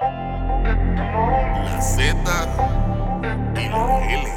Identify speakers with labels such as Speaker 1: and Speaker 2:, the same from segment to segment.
Speaker 1: La Z y la L.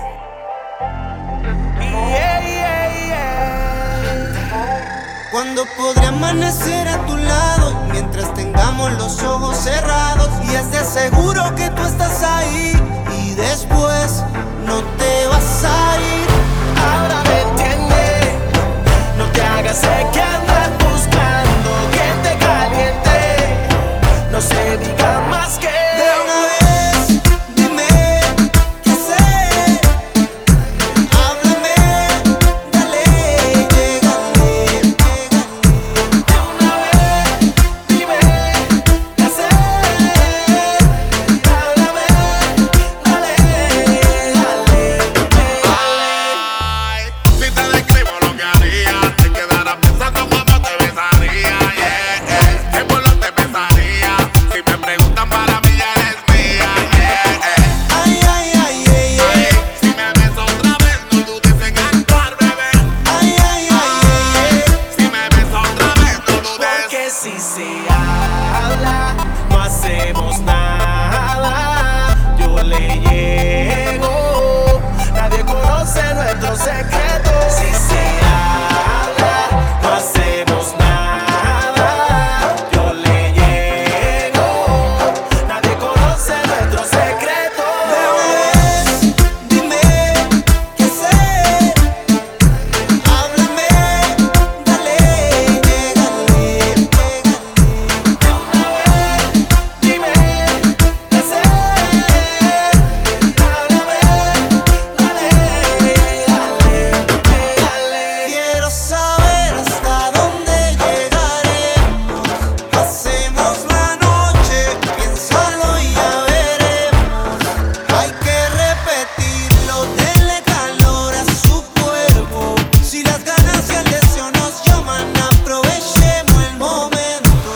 Speaker 2: Cuando podré amanecer a tu lado, mientras tengamos los ojos cerrados, y es de seguro que tú estás ahí, y después no te vas a ir.
Speaker 3: Ahora me entiendes, no te hagas el que andas buscando quien te caliente, no se diga más que
Speaker 2: De una vez, dime qué hacer. Háblame, dale, llégale.
Speaker 3: de una vez, dime qué hacer. Háblame, dale,
Speaker 1: Ay, si te describo lo que haría, te quedarás pensando cuando te besaría. Yeah, que por lo te besaría. Si me preguntan para mí ya eres mía. Yeah,
Speaker 2: Ay, ay, ay, ay, ay.
Speaker 1: si me ves otra vez no dudes en actuar, bebé.
Speaker 2: Ay, ay, ay, ay, ay.
Speaker 1: Si me ves otra vez no dudes.
Speaker 3: porque si se habla, no hacemos nada. Yo le llego, nadie conoce nuestros secretos. Si se habla, no hacemos nada. Yo le llego, nadie conoce nuestros secretos.
Speaker 2: De una vez, dime qué hacer. Háblame, dale, llégale.
Speaker 3: Dime qué hacer. Háblame, dale.
Speaker 2: Quiero saber hasta dónde llegaremos. Hacemos la noche, piénsalo y ya veremos. Hay que repetirlo, denle calor a su cuerpo. Si las ganas y el deseo nos llaman, aprovechemos el momento.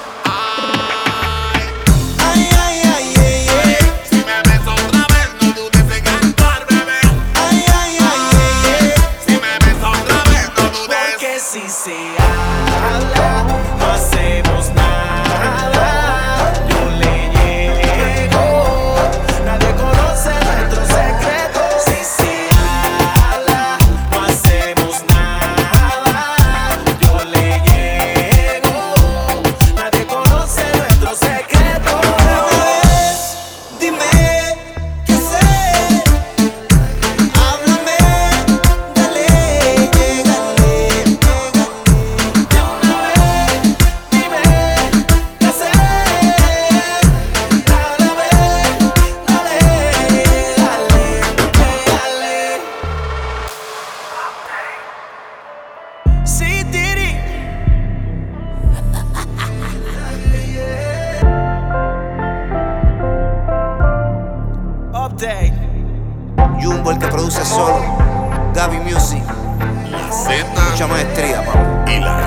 Speaker 2: Ay, ay, ay, ay, ay.
Speaker 1: Si me ves otra vez no dudes en actuar, bebé.
Speaker 2: Ay, ay, ay, ay, ay.
Speaker 1: Si me ves otra vez no dudes.
Speaker 3: Porque si se habla, no hacemos nada. Yo le llego, nadie conoce nuestros secretos. Si se habla, no hacemos nada. Yo le llego, nadie conoce nuestros secretos.
Speaker 2: De una vez, dime qué hacer. Háblame, dale, llégale.
Speaker 3: De una vez, dime qué hacer. Háblame, dale. Sí, Diddy. Update.
Speaker 2: Jumbo el que produce solo. Gaby Music.
Speaker 1: La Z
Speaker 2: Mucha maestría, papá.
Speaker 1: y la